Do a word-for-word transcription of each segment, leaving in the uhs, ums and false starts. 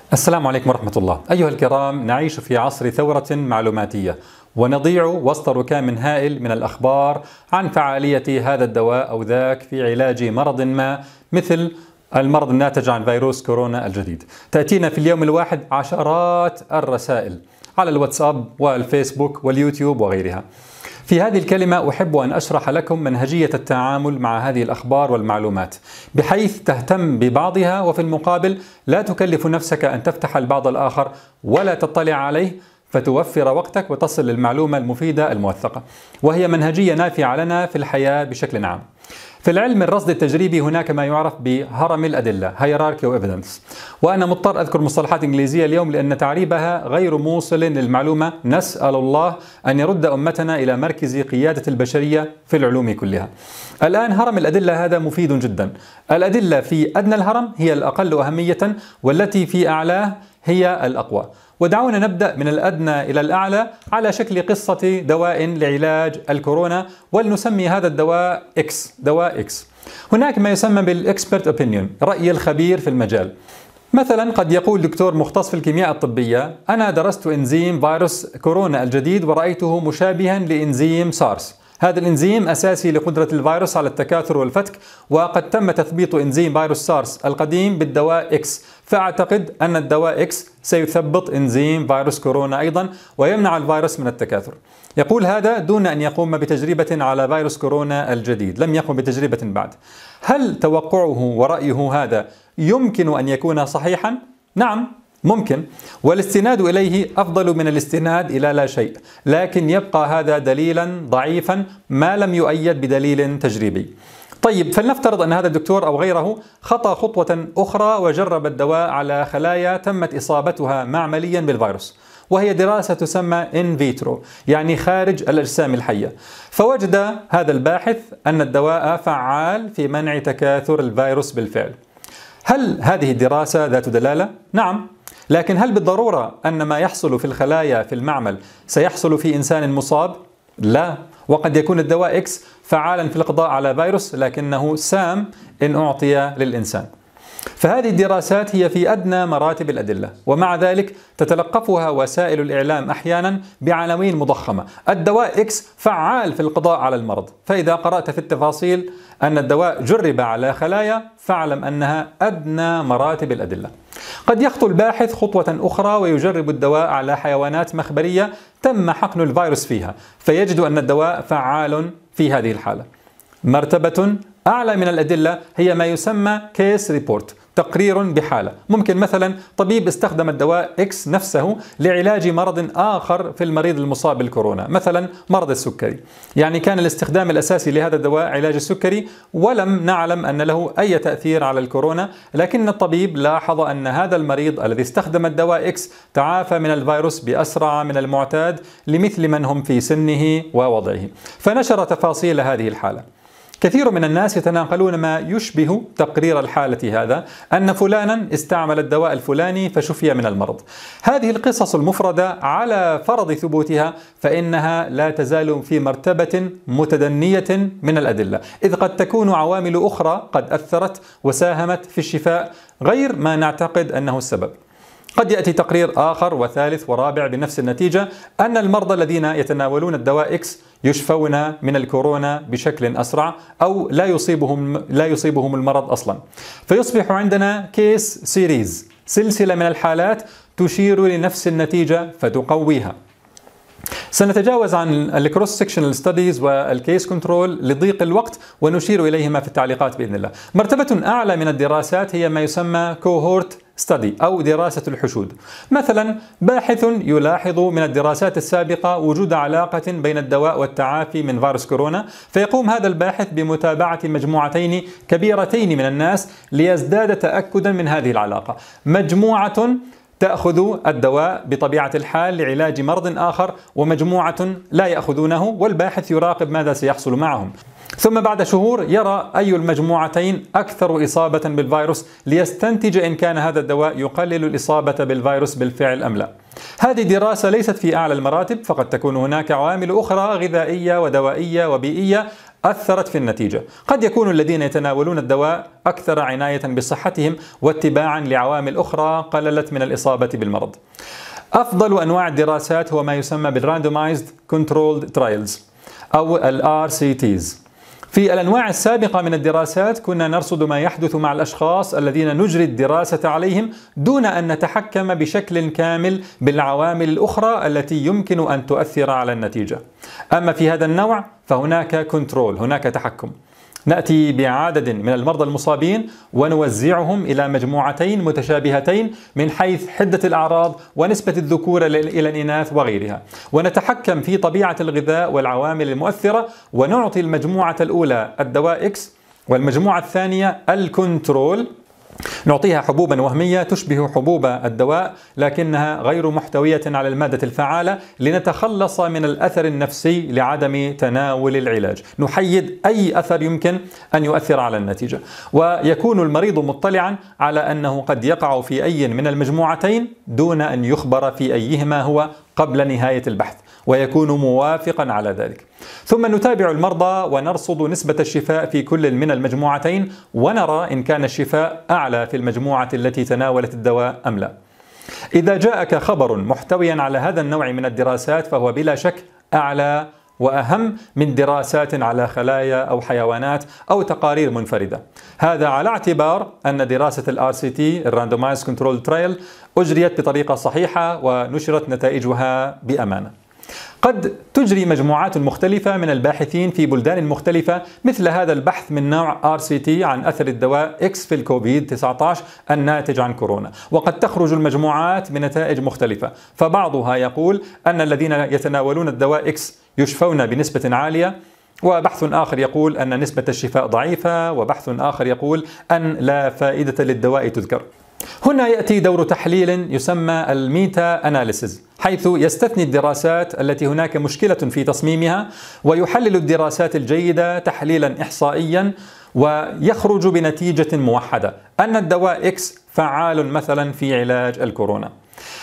السلام عليكم ورحمة الله. أيها الكرام، نعيش في عصر ثورة معلوماتية ونضيع وسط ركام هائل من الأخبار عن فعالية هذا الدواء أو ذاك في علاج مرض ما، مثل المرض الناتج عن فيروس كورونا الجديد. تأتينا في اليوم الواحد عشرات الرسائل على الواتساب والفيسبوك واليوتيوب وغيرها. في هذه الكلمة أحب أن أشرح لكم منهجية التعامل مع هذه الأخبار والمعلومات، بحيث تهتم ببعضها وفي المقابل لا تكلف نفسك أن تفتح البعض الآخر ولا تطلع عليه، فتوفر وقتك وتصل للمعلومة المفيدة الموثقة، وهي منهجية نافعة لنا في الحياة بشكل عام. في العلم الرصد التجريبي هناك ما يعرف بهرم الأدلة Hierarchy of Evidence، وأنا مضطر أذكر مصطلحات إنجليزية اليوم لأن تعريبها غير موصل للمعلومة. نسأل الله أن يرد أمتنا إلى مركز قيادة البشرية في العلوم كلها. الآن هرم الأدلة هذا مفيد جدا. الأدلة في أدنى الهرم هي الأقل أهمية، والتي في أعلاه هي الأقوى. ودعونا نبدأ من الأدنى إلى الأعلى على شكل قصة دواء لعلاج الكورونا، ولنسمي هذا الدواء إكس، دواء إكس. هناك ما يسمى بالإكسبرت أوبينيون، رأي الخبير في المجال. مثلا قد يقول دكتور مختص في الكيمياء الطبية: أنا درست إنزيم فيروس كورونا الجديد ورأيته مشابها لإنزيم سارس. هذا الإنزيم أساسي لقدرة الفيروس على التكاثر والفتك، وقد تم تثبيط إنزيم فيروس سارس القديم بالدواء إكس، فأعتقد أن الدواء إكس سيثبط إنزيم فيروس كورونا أيضا ويمنع الفيروس من التكاثر. يقول هذا دون أن يقوم بتجربة على فيروس كورونا الجديد، لم يقم بتجربة بعد. هل توقعه ورأيه هذا يمكن أن يكون صحيحا؟ نعم، ممكن، والاستناد إليه أفضل من الاستناد إلى لا شيء، لكن يبقى هذا دليلا ضعيفا ما لم يؤيد بدليل تجريبي. طيب، فلنفترض أن هذا الدكتور أو غيره خطى خطوة أخرى وجرب الدواء على خلايا تمت إصابتها معمليا بالفيروس، وهي دراسة تسمى إن فيترو، يعني خارج الأجسام الحية. فوجد هذا الباحث أن الدواء فعال في منع تكاثر الفيروس بالفعل. هل هذه الدراسة ذات دلالة؟ نعم، لكن هل بالضرورة أن ما يحصل في الخلايا في المعمل سيحصل في إنسان مصاب؟ لا، وقد يكون الدواء إكس فعالا في القضاء على فيروس لكنه سام إن أعطي للإنسان. فهذه الدراسات هي في أدنى مراتب الأدلة، ومع ذلك تتلقفها وسائل الإعلام أحيانا بعناوين مضخمة: الدواء إكس فعال في القضاء على المرض. فإذا قرأت في التفاصيل أن الدواء جرب على خلايا فاعلم أنها أدنى مراتب الأدلة. قد يخطو الباحث خطوة أخرى ويجرب الدواء على حيوانات مخبرية تم حقن الفيروس فيها، فيجد أن الدواء فعال في هذه الحالة. مرتبة أعلى من الأدلة هي ما يسمى كيس ريبورت، تقرير بحالة. ممكن مثلا طبيب استخدم الدواء إكس نفسه لعلاج مرض آخر في المريض المصاب بالكورونا، مثلا مرض السكري، يعني كان الاستخدام الأساسي لهذا الدواء علاج السكري ولم نعلم أن له أي تأثير على الكورونا، لكن الطبيب لاحظ أن هذا المريض الذي استخدم الدواء إكس تعافى من الفيروس بأسرع من المعتاد لمثل من هم في سنه ووضعه، فنشر تفاصيل هذه الحالة. كثير من الناس يتناقلون ما يشبه تقرير الحالة هذا، أن فلانا استعمل الدواء الفلاني فشفي من المرض. هذه القصص المفردة على فرض ثبوتها فإنها لا تزال في مرتبة متدنية من الأدلة، إذ قد تكون عوامل أخرى قد أثرت وساهمت في الشفاء غير ما نعتقد أنه السبب. قد يأتي تقرير آخر وثالث ورابع بنفس النتيجة، أن المرضى الذين يتناولون الدواء إكس يشفون من الكورونا بشكل أسرع، أو لا يصيبهم لا يصيبهم المرض أصلا. فيصبح عندنا كيس سيريز، سلسلة من الحالات تشير لنفس النتيجة فتقويها. سنتجاوز عن الكروس سكشنال ستاديز والكيس كنترول لضيق الوقت ونشير إليهما في التعليقات بإذن الله. مرتبة أعلى من الدراسات هي ما يسمى كوهورت ستادي أو دراسة الحشود. مثلا باحث يلاحظ من الدراسات السابقة وجود علاقة بين الدواء والتعافي من فيروس كورونا، فيقوم هذا الباحث بمتابعة مجموعتين كبيرتين من الناس ليزداد تأكدا من هذه العلاقة. مجموعة تأخذ الدواء بطبيعة الحال لعلاج مرض آخر، ومجموعة لا يأخذونه، والباحث يراقب ماذا سيحصل معهم. ثم بعد شهور يرى أي المجموعتين أكثر إصابة بالفيروس ليستنتج إن كان هذا الدواء يقلل الإصابة بالفيروس بالفعل أم لا. هذه دراسة ليست في أعلى المراتب، فقد تكون هناك عوامل أخرى غذائية ودوائية وبيئية أثرت في النتيجة. قد يكون الذين يتناولون الدواء أكثر عناية بصحتهم واتباعا لعوامل أخرى قللت من الإصابة بالمرض. أفضل أنواع الدراسات هو ما يسمى بالراندومايزد كنترولد ترايلز أو ال آر سي تيز. في الأنواع السابقة من الدراسات كنا نرصد ما يحدث مع الأشخاص الذين نجري الدراسة عليهم دون أن نتحكم بشكل كامل بالعوامل الأخرى التي يمكن أن تؤثر على النتيجة. أما في هذا النوع فهناك كنترول، هناك تحكم. نأتي بعدد من المرضى المصابين ونوزعهم إلى مجموعتين متشابهتين من حيث حدة الأعراض ونسبة الذكور إلى الإناث وغيرها، ونتحكم في طبيعة الغذاء والعوامل المؤثرة، ونعطي المجموعة الأولى الدواء إكس والمجموعة الثانية الكنترول نعطيها حبوبا وهمية تشبه حبوب الدواء لكنها غير محتوية على المادة الفعالة لنتخلص من الأثر النفسي لعدم تناول العلاج، نحيد أي أثر يمكن أن يؤثر على النتيجة. ويكون المريض مطلعا على أنه قد يقع في أي من المجموعتين دون أن يخبر في أيهما هو قبل نهاية البحث، ويكون موافقا على ذلك. ثم نتابع المرضى ونرصد نسبة الشفاء في كل من المجموعتين ونرى إن كان الشفاء أعلى في المجموعة التي تناولت الدواء أم لا. إذا جاءك خبر محتويا على هذا النوع من الدراسات فهو بلا شك أعلى وأهم من دراسات على خلايا أو حيوانات أو تقارير منفردة. هذا على اعتبار أن دراسة ال آر سي تي Randomized Controlled Trial أجريت بطريقة صحيحة ونشرت نتائجها بأمانة. قد تجري مجموعات مختلفة من الباحثين في بلدان مختلفة مثل هذا البحث من نوع آر سي تي عن أثر الدواء إكس في الكوفيد تسعة عشر الناتج عن كورونا، وقد تخرج المجموعات بنتائج مختلفة، فبعضها يقول أن الذين يتناولون الدواء إكس يشفون بنسبة عالية، وبحث آخر يقول أن نسبة الشفاء ضعيفة، وبحث آخر يقول أن لا فائدة للدواء تذكر. هنا يأتي دور تحليل يسمى الميتا أناليسيز، حيث يستثني الدراسات التي هناك مشكلة في تصميمها ويحلل الدراسات الجيدة تحليلا إحصائيا ويخرج بنتيجة موحدة أن الدواء إكس فعال مثلا في علاج الكورونا.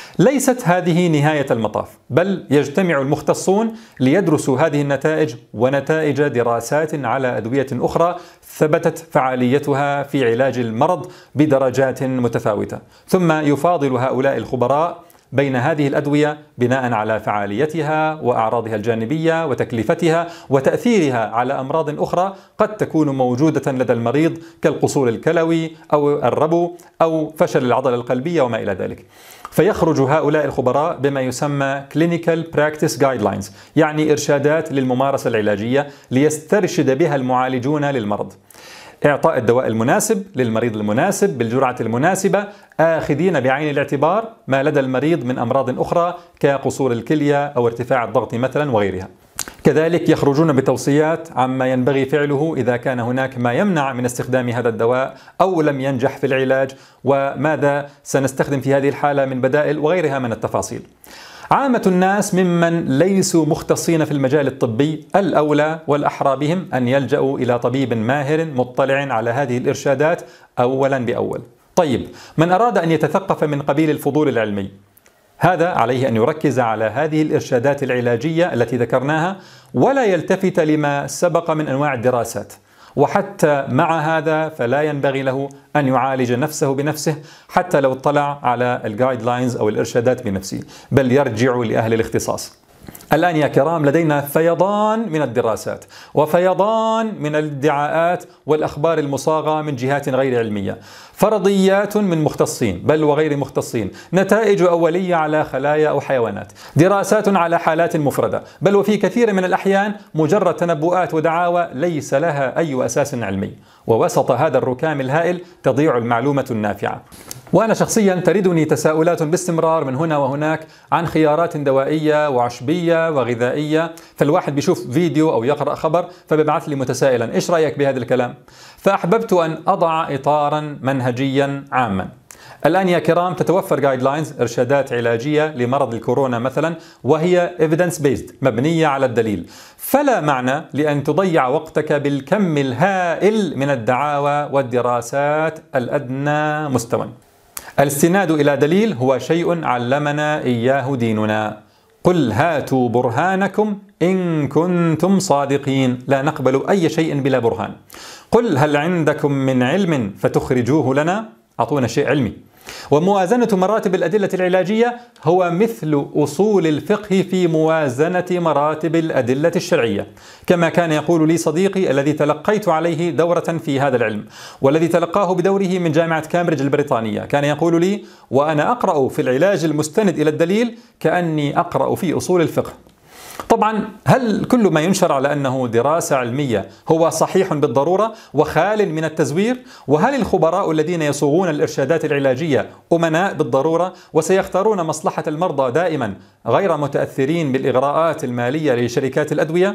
ليست هذه نهاية المطاف، بل يجتمع المختصون ليدرسوا هذه النتائج ونتائج دراسات على أدوية أخرى ثبتت فعاليتها في علاج المرض بدرجات متفاوتة، ثم يفاضل هؤلاء الخبراء بين هذه الأدوية بناء على فعاليتها وأعراضها الجانبية وتكلفتها وتأثيرها على أمراض أخرى قد تكون موجودة لدى المريض كالقصور الكلوي أو الربو أو فشل العضلة القلبية وما إلى ذلك. فيخرج هؤلاء الخبراء بما يسمى Clinical Practice Guidelines، يعني إرشادات للممارسة العلاجية ليسترشد بها المعالجون للمرض. إعطاء الدواء المناسب للمريض المناسب بالجرعة المناسبة، آخذين بعين الاعتبار ما لدى المريض من أمراض أخرى كقصور الكلية أو ارتفاع الضغط مثلا وغيرها. كذلك يخرجون بتوصيات عما ينبغي فعله إذا كان هناك ما يمنع من استخدام هذا الدواء أو لم ينجح في العلاج، وماذا سنستخدم في هذه الحالة من بدائل وغيرها من التفاصيل. عامة الناس ممن ليسوا مختصين في المجال الطبي الأولى والأحرى بهم أن يلجأوا إلى طبيب ماهر مطلع على هذه الإرشادات أولا بأول. طيب، من أراد أن يتثقف من قبيل الفضول العلمي، هذا عليه أن يركز على هذه الإرشادات العلاجية التي ذكرناها ولا يلتفت لما سبق من أنواع الدراسات. وحتى مع هذا فلا ينبغي له أن يعالج نفسه بنفسه حتى لو اطلع على الجايد لاينز أو الإرشادات بنفسه، بل يرجع لأهل الاختصاص. الآن يا كرام لدينا فيضان من الدراسات وفيضان من الادعاءات والأخبار المصاغة من جهات غير علمية، فرضيات من مختصين بل وغير مختصين، نتائج أولية على خلايا أو حيوانات، دراسات على حالات مفردة، بل وفي كثير من الأحيان مجرد تنبؤات ودعاوى ليس لها أي أساس علمي. ووسط هذا الركام الهائل تضيع المعلومة النافعة. وأنا شخصيا تردني تساؤلات باستمرار من هنا وهناك عن خيارات دوائية وعشبية وغذائية، فالواحد بيشوف فيديو أو يقرأ خبر فببعث لي متسائلا إيش رأيك بهذا الكلام؟ فأحببت أن أضع إطارا منهجيا عاما. الآن يا كرام تتوفر جايد لاينز، إرشادات علاجية لمرض الكورونا مثلا، وهي evidence based مبنية على الدليل، فلا معنى لأن تضيع وقتك بالكم الهائل من الدعاوى والدراسات الأدنى مستوى. الاستناد إلى دليل هو شيء علمنا إياه ديننا. قل هاتوا برهانكم إن كنتم صادقين، لا نقبل أي شيء بلا برهان. قل هل عندكم من علم فتخرجوه لنا، أعطونا شيء علمي. وموازنة مراتب الأدلة العلاجية هو مثل أصول الفقه في موازنة مراتب الأدلة الشرعية، كما كان يقول لي صديقي الذي تلقيت عليه دورة في هذا العلم والذي تلقاه بدوره من جامعة كامبريدج البريطانية، كان يقول لي وأنا أقرأ في العلاج المستند إلى الدليل كأني أقرأ في أصول الفقه. طبعا هل كل ما ينشر على أنه دراسة علمية هو صحيح بالضرورة وخال من التزوير؟ وهل الخبراء الذين يصوغون الإرشادات العلاجية أمناء بالضرورة وسيختارون مصلحة المرضى دائما غير متأثرين بالإغراءات المالية لشركات الأدوية؟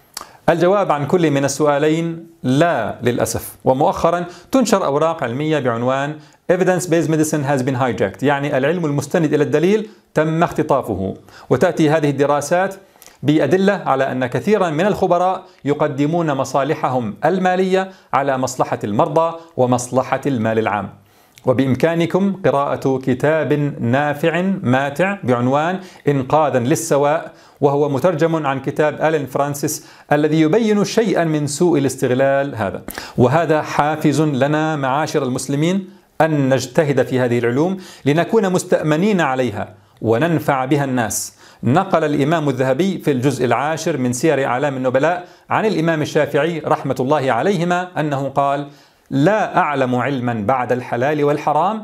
الجواب عن كل من السؤالين لا للأسف. ومؤخرا تنشر أوراق علمية بعنوان Evidence-based medicine has been hijacked، يعني العلم المستند إلى الدليل تم اختطافه، وتأتي هذه الدراسات بأدلة على أن كثيرا من الخبراء يقدمون مصالحهم المالية على مصلحة المرضى ومصلحة المال العام. وبإمكانكم قراءة كتاب نافع ماتع بعنوان إنقاذا للسواء، وهو مترجم عن كتاب ألين فرانسيس الذي يبين شيئا من سوء الاستغلال هذا. وهذا حافز لنا معاشر المسلمين أن نجتهد في هذه العلوم لنكون مستأمنين عليها وننفع بها الناس. نقل الإمام الذهبي في الجزء العاشر من سير أعلام النبلاء عن الإمام الشافعي رحمة الله عليهما أنه قال: لا أعلم علما بعد الحلال والحرام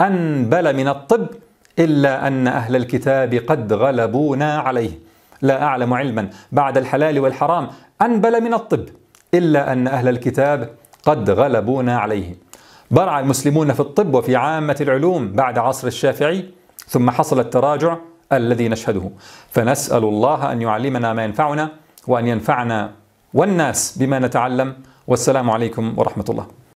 أنبل من الطب إلا أن أهل الكتاب قد غلبونا عليه. لا أعلم علما بعد الحلال والحرام أنبل من الطب إلا أن أهل الكتاب قد غلبونا عليه. برع المسلمون في الطب وفي عامة العلوم بعد عصر الشافعي، ثم حصل التراجع الذي نشهده. فنسأل الله أن يعلمنا ما ينفعنا وأن ينفعنا والناس بما نتعلم. والسلام عليكم ورحمة الله.